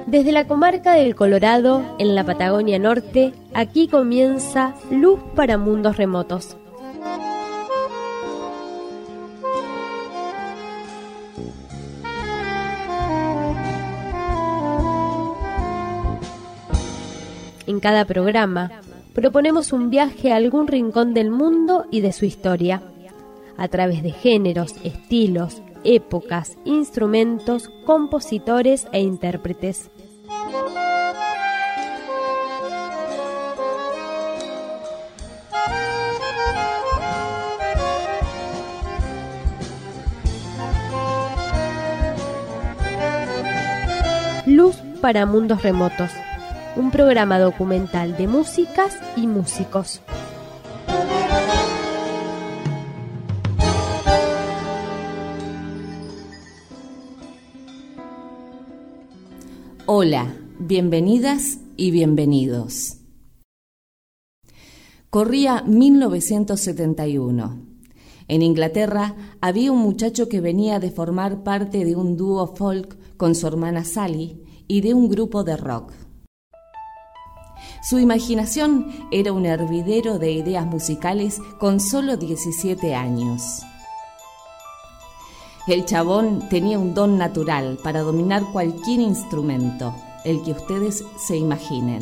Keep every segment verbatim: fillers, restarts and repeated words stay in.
Desde la comarca del Colorado, en la Patagonia Norte, aquí comienza Luz para Mundos Remotos. En cada programa, proponemos un viaje a algún rincón del mundo y de su historia, a través de géneros, estilos, épocas, instrumentos, compositores e intérpretes. Luz para Mundos Remotos, un programa documental de músicas y músicos. Hola, bienvenidas y bienvenidos. Corría mil novecientos setenta y uno. En Inglaterra había un muchacho que venía de formar parte de un dúo folk con su hermana Sally y de un grupo de rock. Su imaginación era un hervidero de ideas musicales con solo diecisiete años. El chabón tenía un don natural para dominar cualquier instrumento, el que ustedes se imaginen.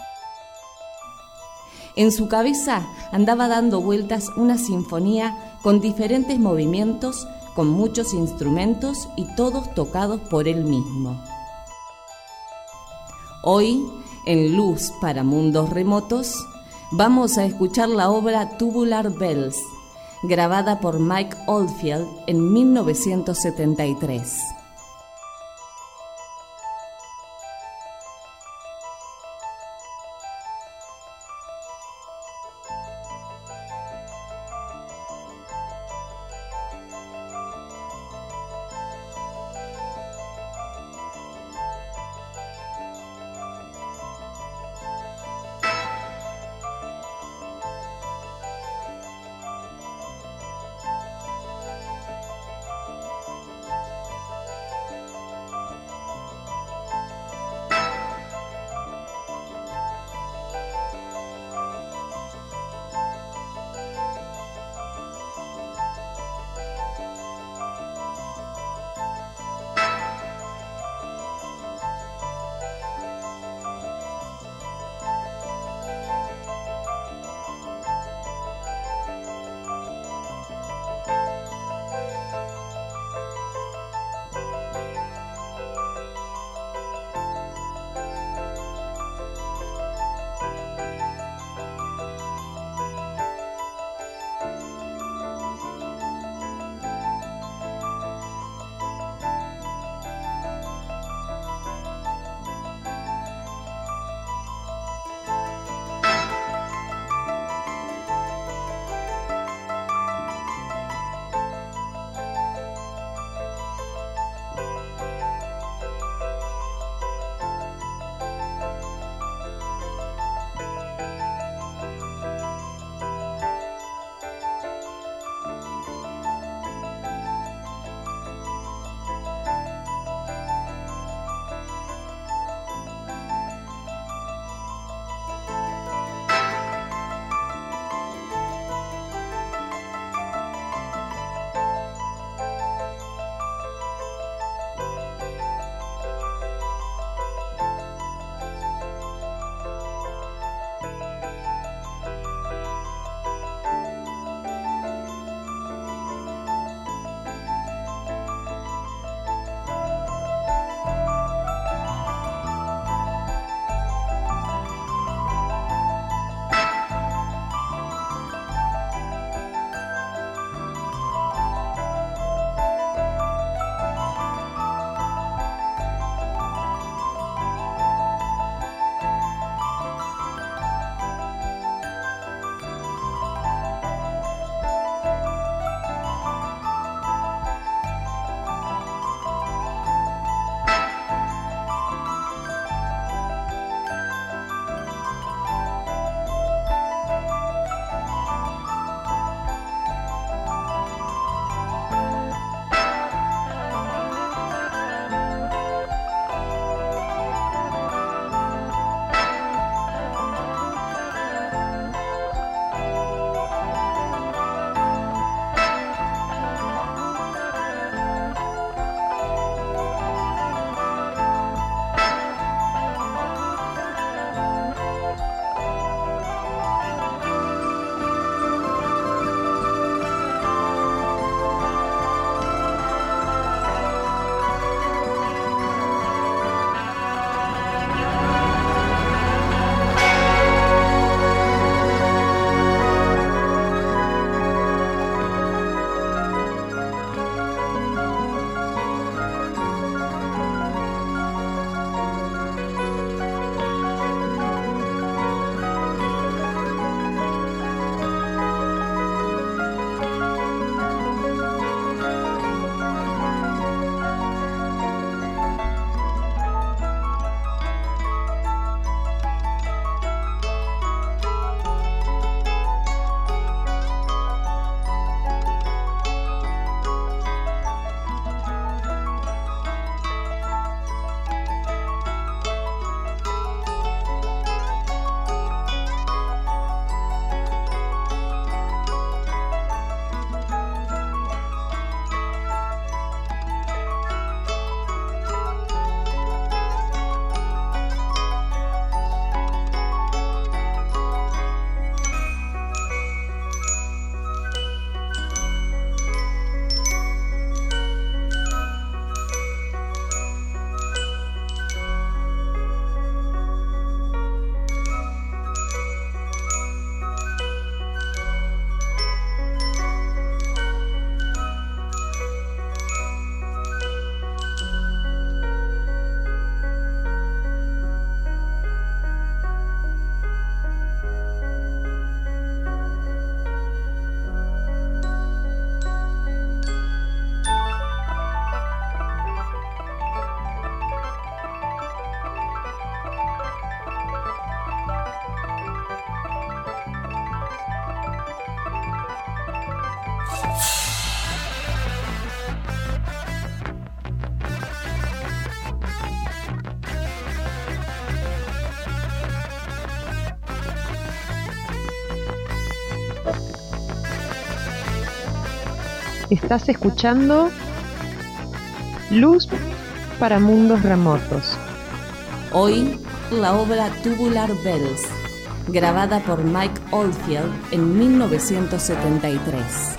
En su cabeza andaba dando vueltas una sinfonía con diferentes movimientos, con muchos instrumentos y todos tocados por él mismo. Hoy, en Luz para Mundos Remotos, vamos a escuchar la obra Tubular Bells, grabada por Mike Oldfield en mil novecientos setenta y tres. Estás escuchando Luz para Mundos Remotos. Hoy, la obra Tubular Bells, grabada por Mike Oldfield en mil novecientos setenta y tres.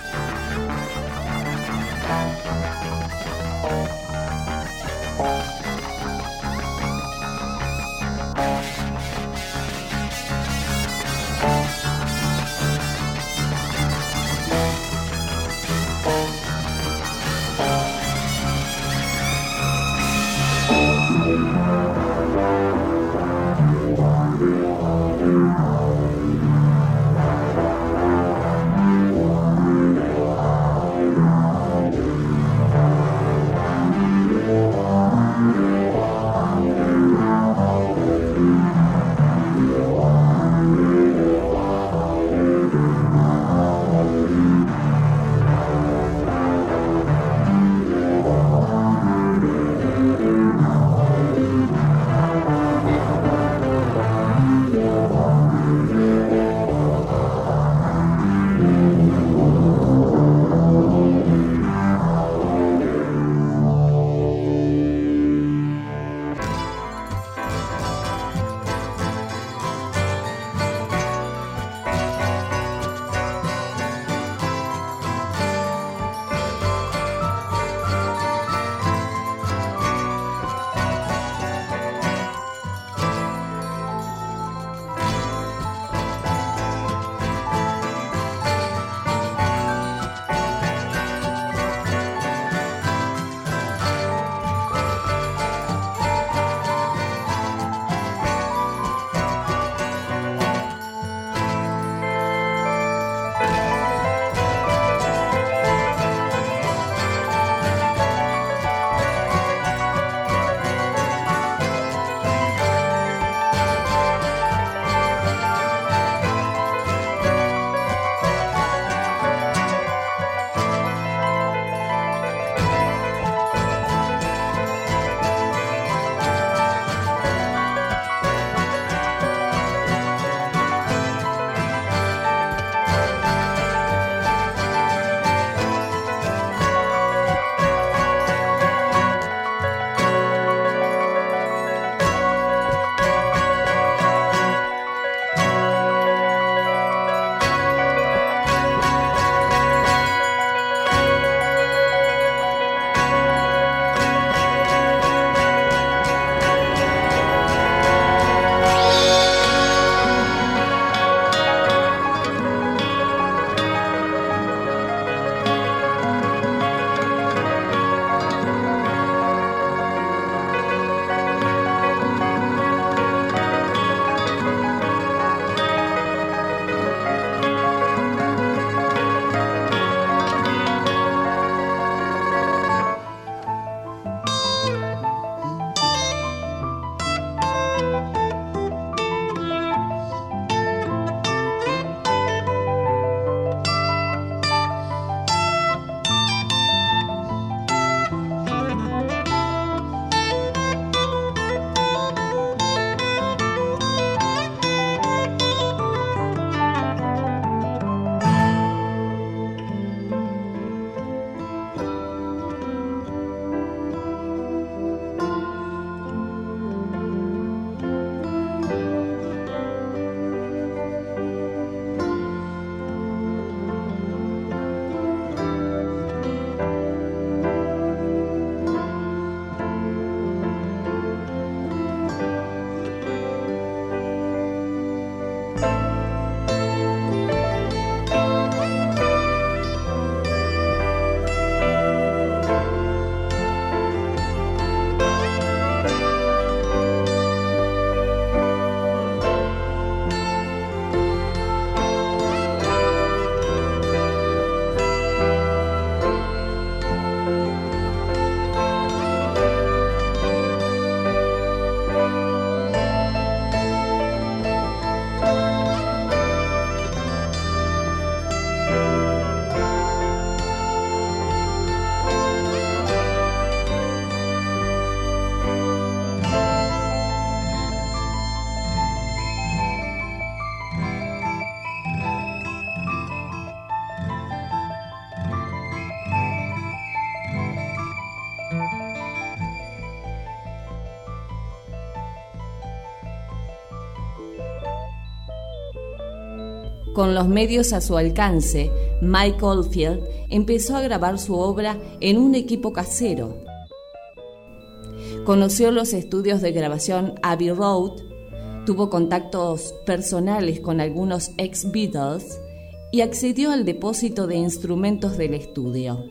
Con los medios a su alcance, Mike Oldfield empezó a grabar su obra en un equipo casero. Conoció los estudios de grabación Abbey Road, tuvo contactos personales con algunos ex-Beatles y accedió al depósito de instrumentos del estudio.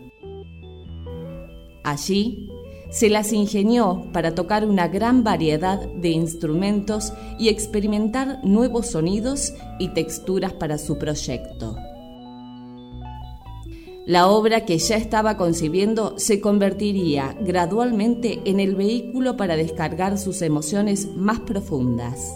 Allí se las ingenió para tocar una gran variedad de instrumentos y experimentar nuevos sonidos y texturas para su proyecto. La obra que ya estaba concibiendo se convertiría gradualmente en el vehículo para descargar sus emociones más profundas.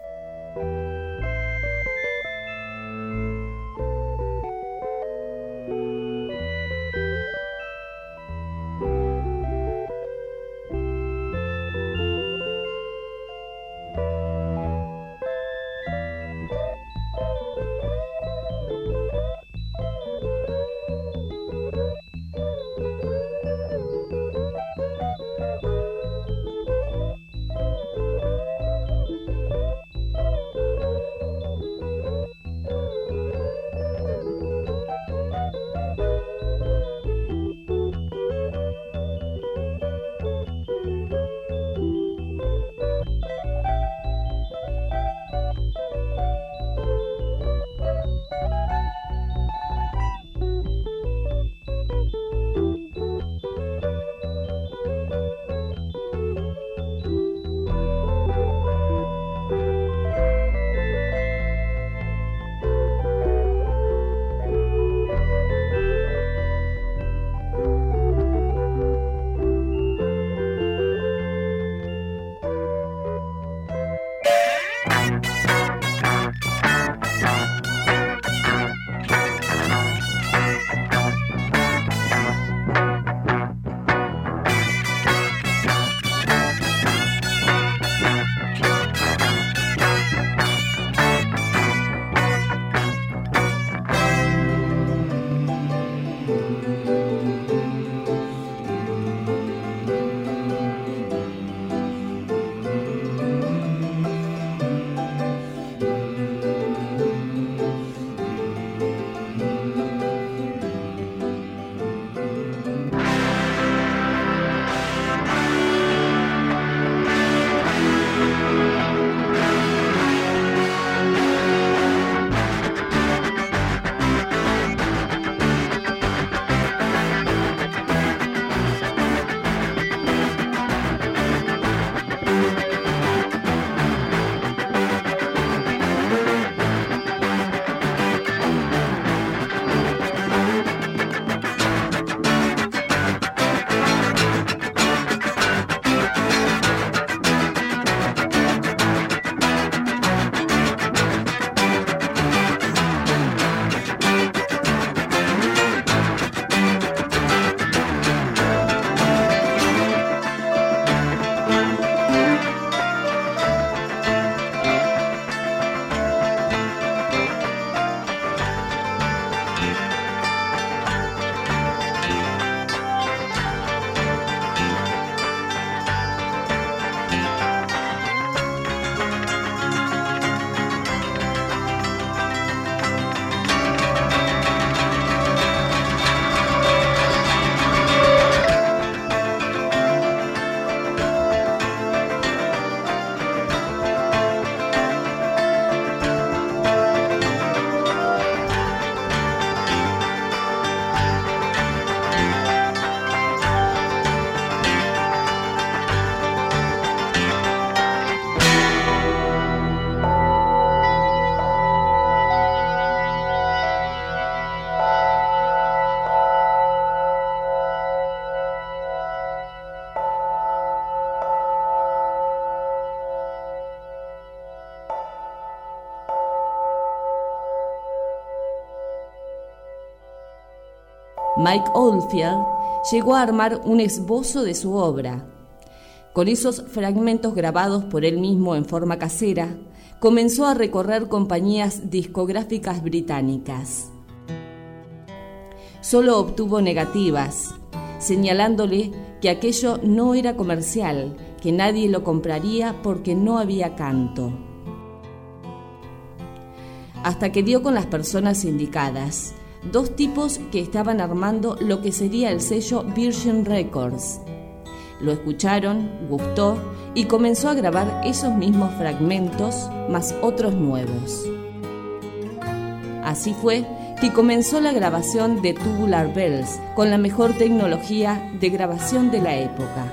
Mike Oldfield llegó a armar un esbozo de su obra. Con esos fragmentos grabados por él mismo en forma casera, comenzó a recorrer compañías discográficas británicas. Solo obtuvo negativas, señalándole que aquello no era comercial, que nadie lo compraría porque no había canto. hasta que dio con las personas indicadas, dos tipos que estaban armando lo que sería el sello Virgin Records. Lo escucharon, gustó y comenzó a grabar esos mismos fragmentos, más otros nuevos. Así fue que comenzó la grabación de Tubular Bells con la mejor tecnología de grabación de la época.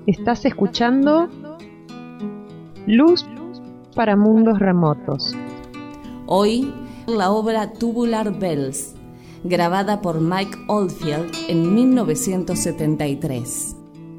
Estás escuchando Luz para Mundos Remotos. Hoy, la obra Tubular Bells, grabada por Mike Oldfield en mil novecientos setenta y tres.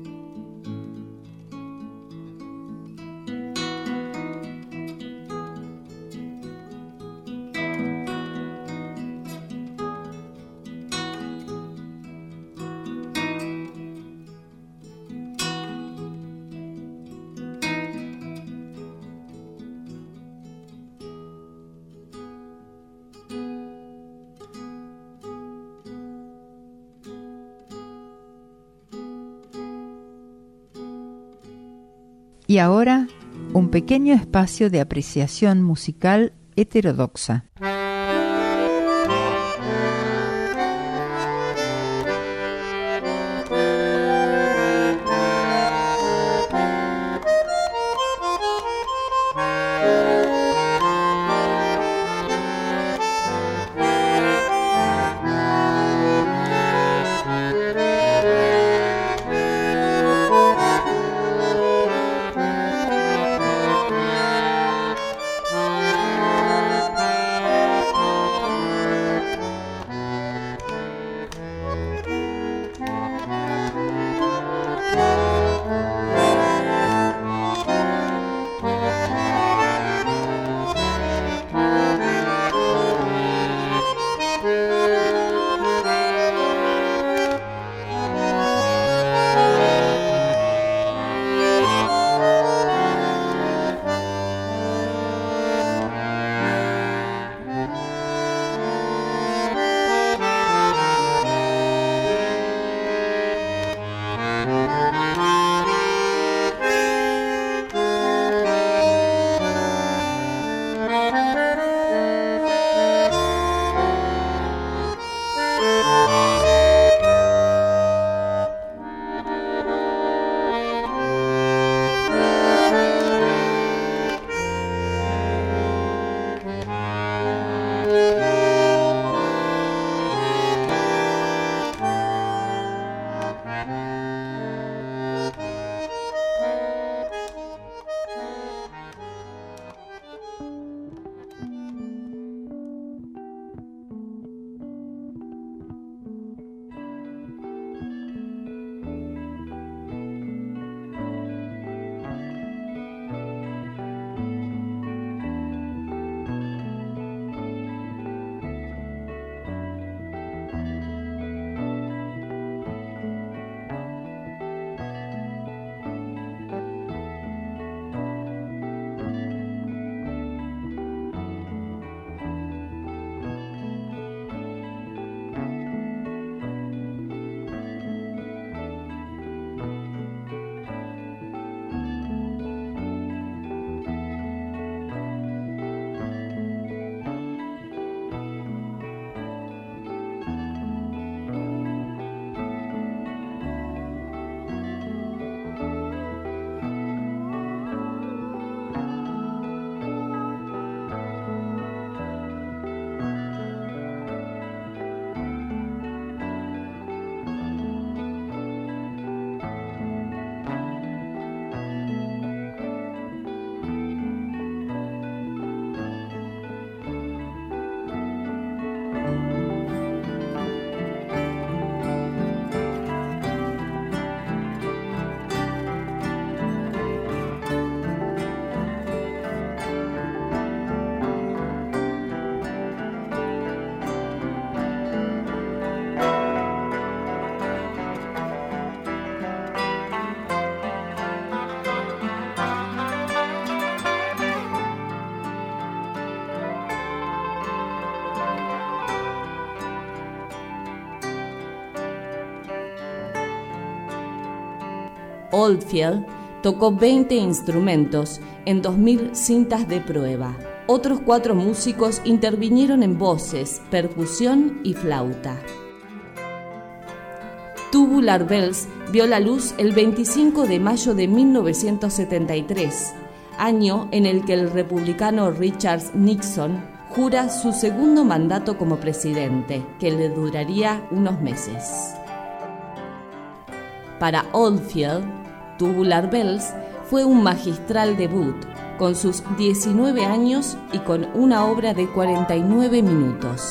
Y ahora, un pequeño espacio de apreciación musical heterodoxa. Oldfield tocó veinte instrumentos en dos mil cintas de prueba. Otros cuatro músicos intervinieron en voces, percusión y flauta. Tubular Bells vio la luz el veinticinco de mayo de mil novecientos setenta y tres, año en el que el republicano Richard Nixon jura su segundo mandato como presidente, que le duraría unos meses. Para Oldfield, Tubular Bells fue un magistral debut, con sus diecinueve años y con una obra de cuarenta y nueve minutos.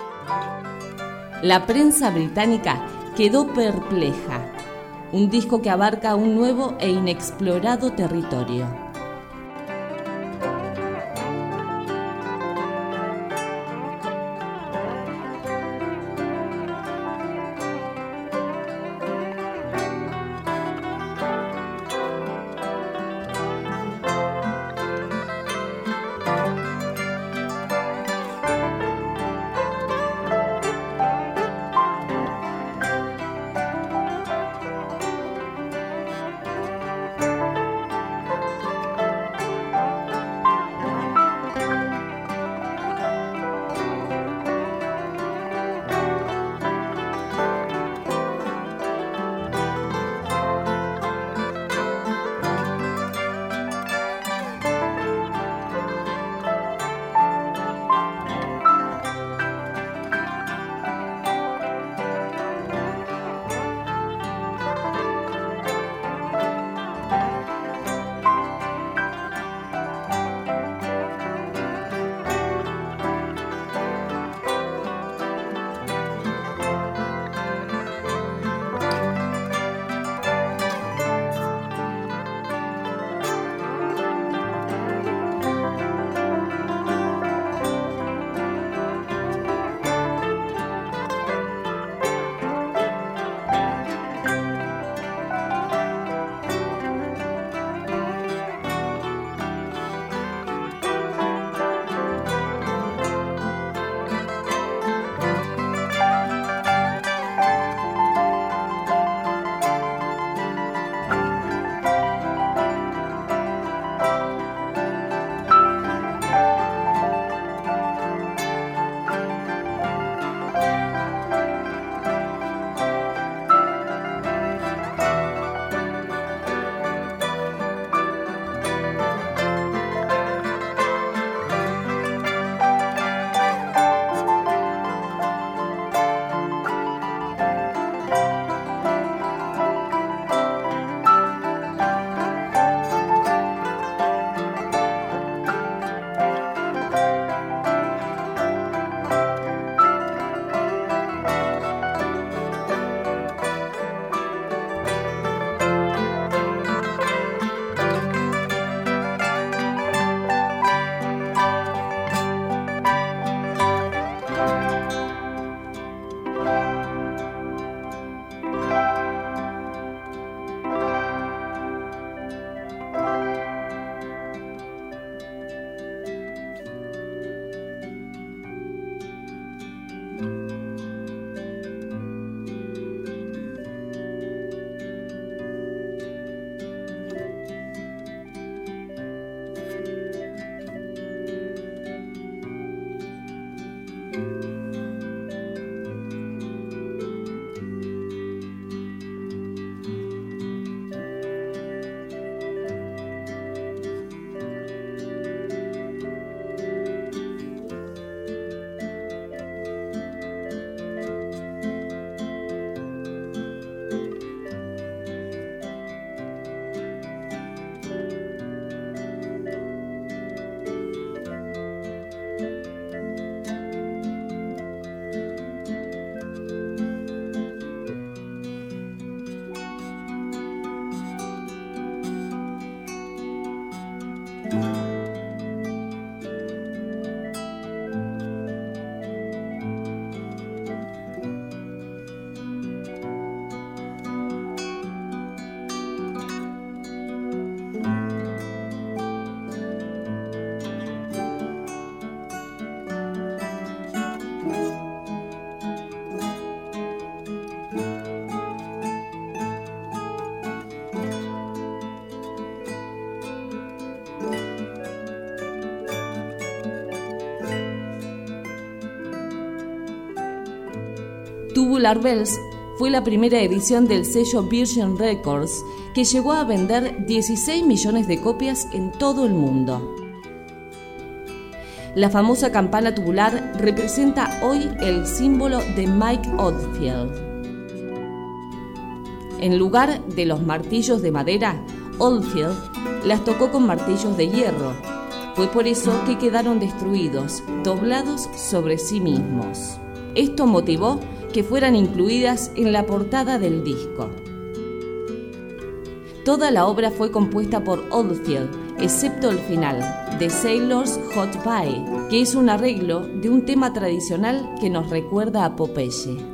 La prensa británica quedó perpleja. Un disco que abarca un nuevo e inexplorado territorio. Tubular Bells fue la primera edición del sello Virgin Records, que llegó a vender dieciséis millones de copias en todo el mundo. La famosa campana tubular representa hoy el símbolo de Mike Oldfield. En lugar de los martillos de madera, Oldfield las tocó con martillos de hierro. Fue por eso que quedaron destruidos, doblados sobre sí mismos. Esto motivó que fueran incluidas en la portada del disco. Toda la obra fue compuesta por Oldfield, excepto el final, The Sailor's Hot Pie, que es un arreglo de un tema tradicional que nos recuerda a Popeye.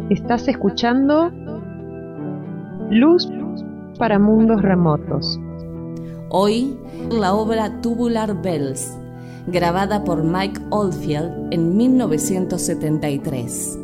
Estás escuchando Luz para Mundos Remotos. Hoy, la obra Tubular Bells, grabada por Mike Oldfield en mil novecientos setenta y tres.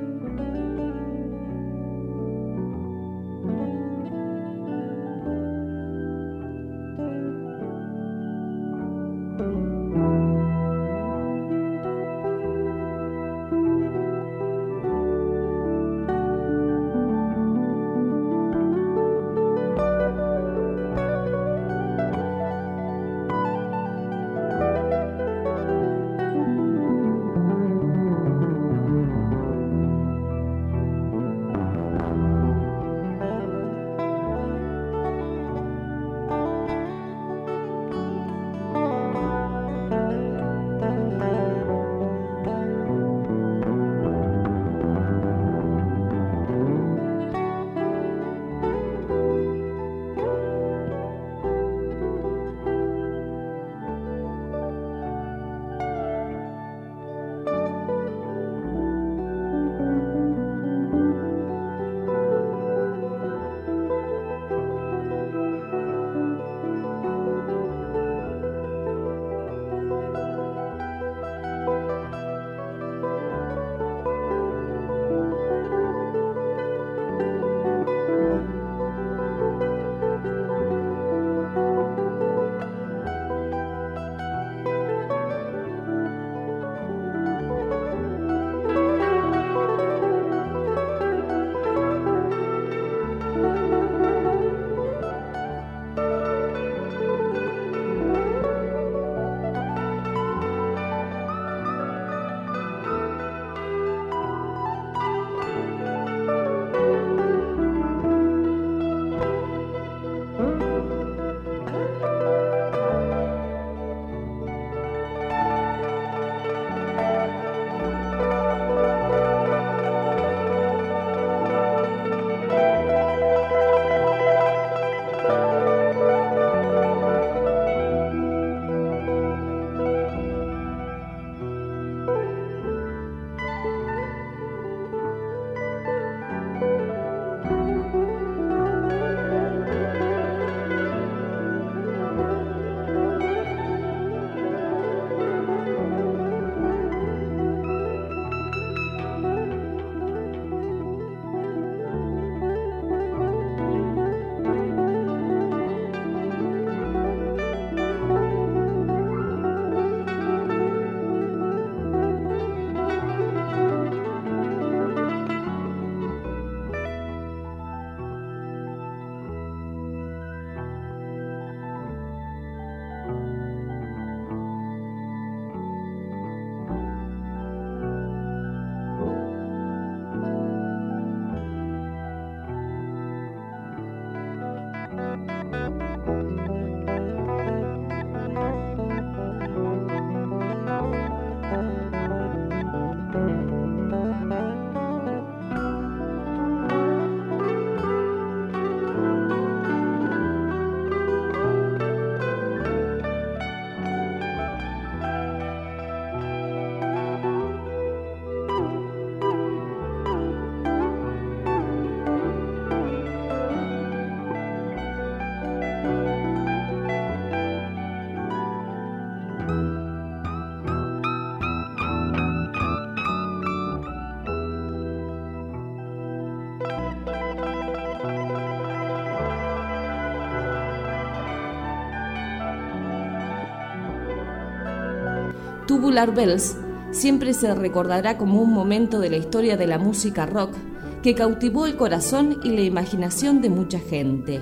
Tubular Bells siempre se recordará como un momento de la historia de la música rock que cautivó el corazón y la imaginación de mucha gente.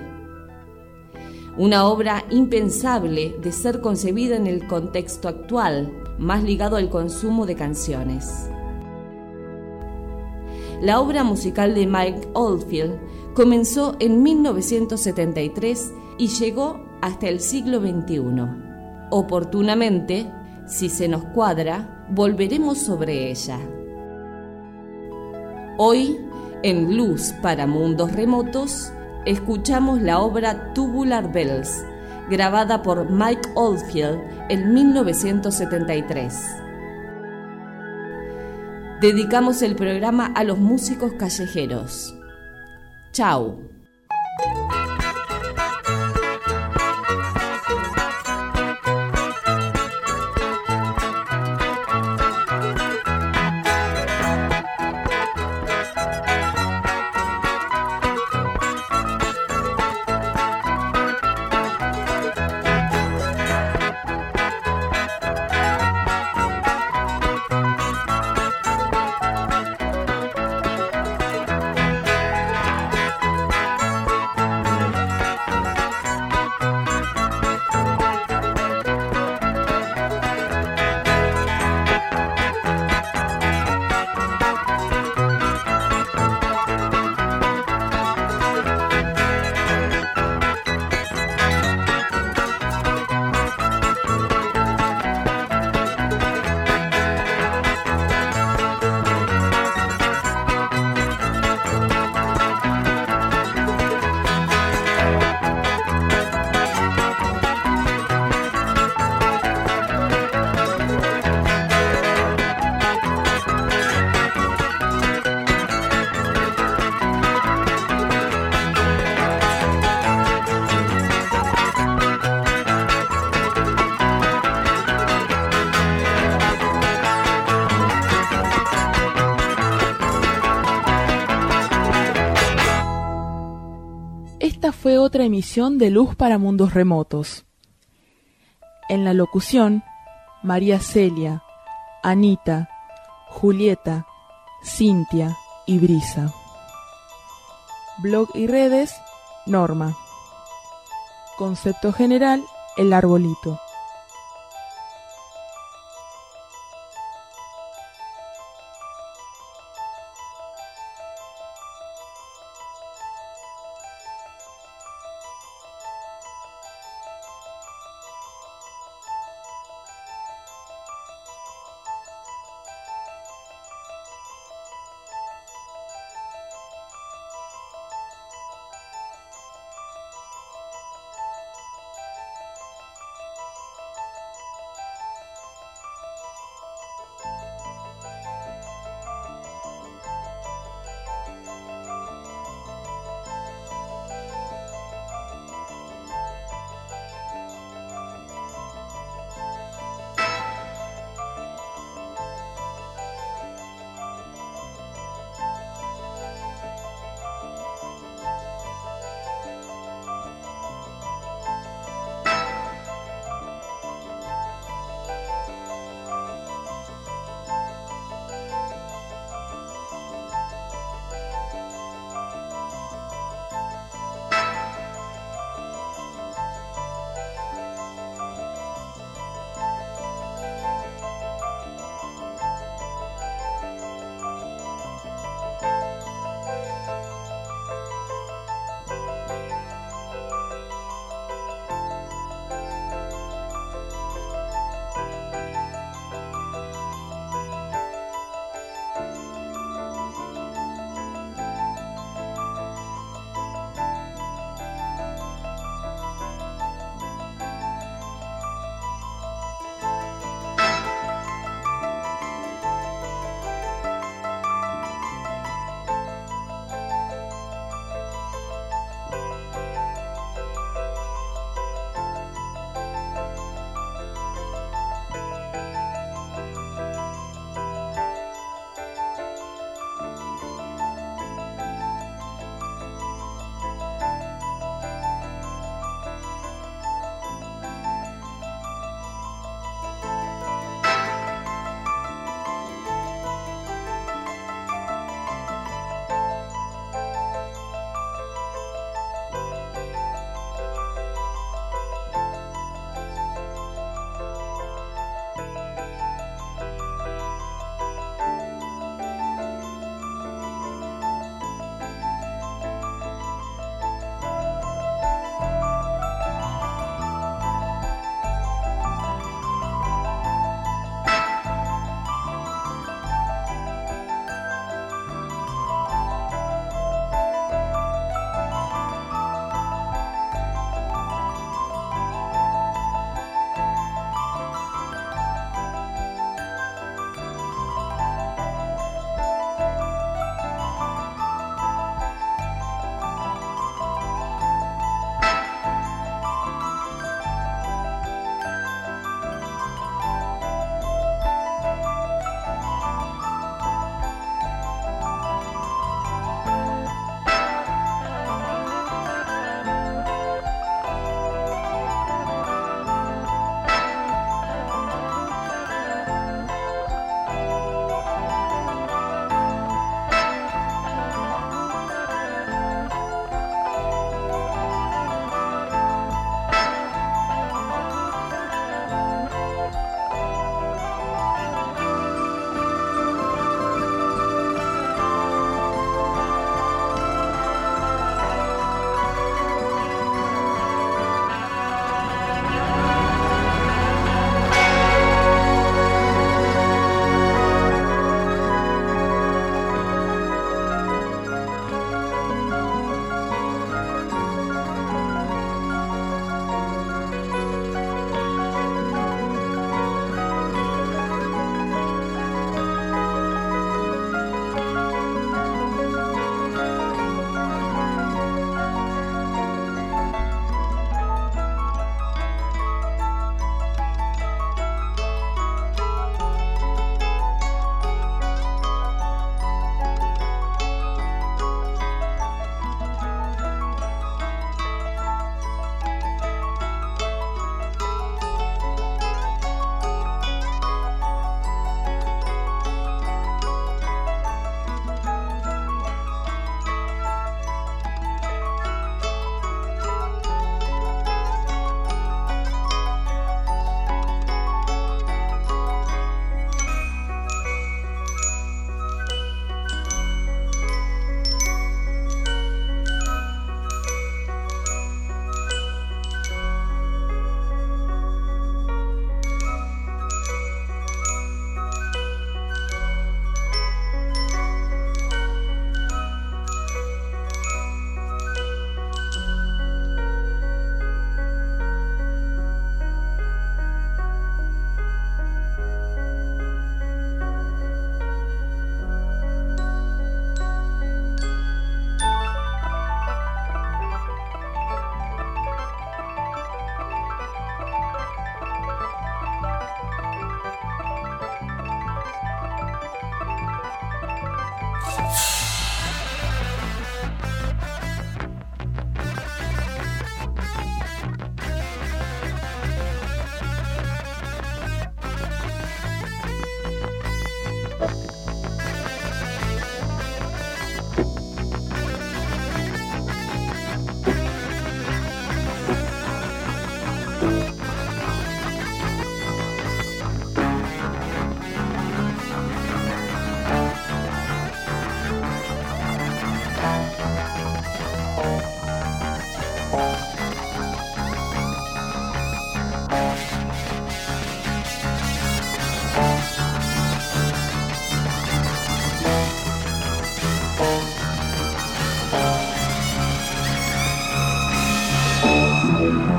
Una obra impensable de ser concebida en el contexto actual, más ligado al consumo de canciones. La obra musical de Mike Oldfield comenzó en mil novecientos setenta y tres y llegó hasta el siglo veintiuno. Oportunamente, si se nos cuadra, volveremos sobre ella. Hoy, en Luz para Mundos Remotos, escuchamos la obra Tubular Bells, grabada por Mike Oldfield en mil novecientos setenta y tres. dedicamos el programa a los músicos callejeros. Chau. Fue otra emisión de Luz para Mundos Remotos. En la locución, María Celia, Anita, Julieta, Cintia y Brisa. Blog y redes, Norma. Concepto general, El Arbolito.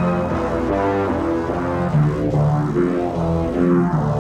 Thank you.